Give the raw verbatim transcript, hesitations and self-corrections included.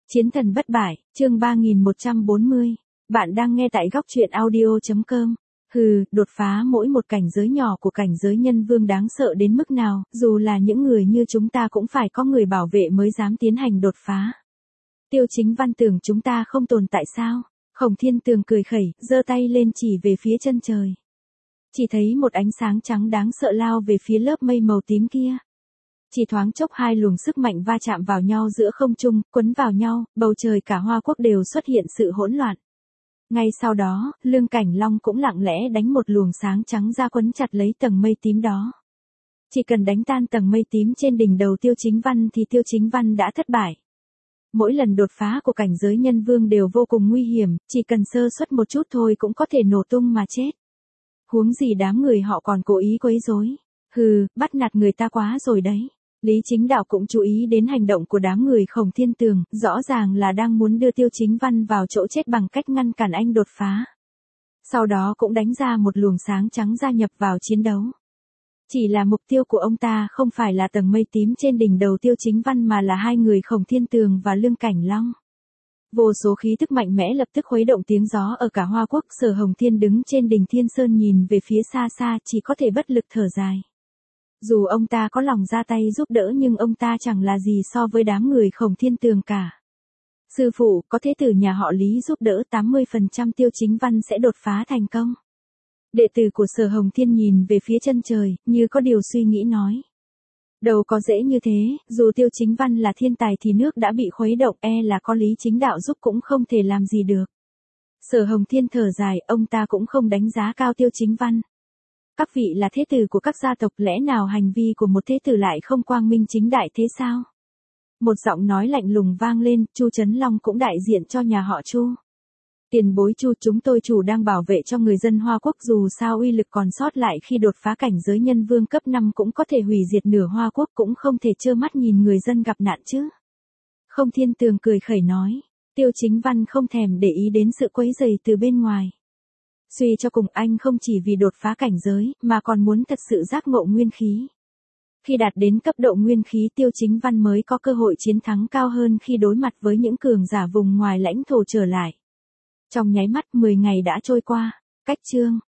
Chiến thần bất bại, chương ba nghìn một trăm bốn mươi. Bạn đang nghe tại góc truyện audio.com. Hừ, đột phá mỗi một cảnh giới nhỏ của cảnh giới nhân vương đáng sợ đến mức nào, dù là những người như chúng ta cũng phải có người bảo vệ mới dám tiến hành đột phá. Tiêu Chính Văn tưởng chúng ta không tồn tại sao? Khổng Thiên Tường cười khẩy, giơ tay lên chỉ về phía chân trời. Chỉ thấy một ánh sáng trắng đáng sợ lao về phía lớp mây màu tím kia. Chỉ thoáng chốc hai luồng sức mạnh va chạm vào nhau giữa không trung, quấn vào nhau, bầu trời cả Hoa Quốc đều xuất hiện sự hỗn loạn. Ngay sau đó, Lương Cảnh Long cũng lặng lẽ đánh một luồng sáng trắng ra quấn chặt lấy tầng mây tím đó. Chỉ cần đánh tan tầng mây tím trên đỉnh đầu Tiêu Chính Văn thì Tiêu Chính Văn đã thất bại. Mỗi lần đột phá của cảnh giới nhân vương đều vô cùng nguy hiểm, chỉ cần sơ suất một chút thôi cũng có thể nổ tung mà chết. Huống gì đám người họ còn cố ý quấy rối. Hừ, bắt nạt người ta quá rồi đấy. Lý Chính Đạo cũng chú ý đến hành động của đám người Khổng Thiên Tường, rõ ràng là đang muốn đưa Tiêu Chính Văn vào chỗ chết bằng cách ngăn cản anh đột phá. Sau đó cũng đánh ra một luồng sáng trắng gia nhập vào chiến đấu. Chỉ là mục tiêu của ông ta không phải là tầng mây tím trên đỉnh đầu Tiêu Chính Văn mà là hai người Khổng Thiên Tường và Lương Cảnh Long. Vô số khí tức mạnh mẽ lập tức khuấy động tiếng gió ở cả Hoa Quốc. Sở Hồng Thiên đứng trên đỉnh Thiên Sơn nhìn về phía xa xa chỉ có thể bất lực thở dài. Dù ông ta có lòng ra tay giúp đỡ nhưng ông ta chẳng là gì so với đám người Khổng Thiên Tường cả. Sư phụ, có thế tử nhà họ Lý giúp đỡ tám mươi phần trăm Tiêu Chính Văn sẽ đột phá thành công. Đệ tử của Sở Hồng Thiên nhìn về phía chân trời, như có điều suy nghĩ nói. Đâu có dễ như thế, dù Tiêu Chính Văn là thiên tài thì nước đã bị khuấy động, e là có Lý Chính Đạo giúp cũng không thể làm gì được. Sở Hồng Thiên thở dài, ông ta cũng không đánh giá cao Tiêu Chính Văn. Các vị là thế tử của các gia tộc, lẽ nào hành vi của một thế tử lại không quang minh chính đại thế sao? Một giọng nói lạnh lùng vang lên, Chu Trấn Long cũng đại diện cho nhà họ Chu. Tiền bối Chu, chúng tôi chủ đang bảo vệ cho người dân Hoa Quốc, dù sao uy lực còn sót lại khi đột phá cảnh giới nhân vương cấp năm cũng có thể hủy diệt nửa Hoa Quốc, cũng không thể trơ mắt nhìn người dân gặp nạn chứ. Khổng Thiên Tường cười khẩy nói, Tiêu Chính Văn không thèm để ý đến sự quấy rầy từ bên ngoài. Suy cho cùng anh không chỉ vì đột phá cảnh giới, mà còn muốn thật sự giác ngộ nguyên khí. Khi đạt đến cấp độ nguyên khí Tiêu Chính Văn mới có cơ hội chiến thắng cao hơn khi đối mặt với những cường giả vùng ngoài lãnh thổ trở lại. Trong nháy mắt mười ngày đã trôi qua, cách chương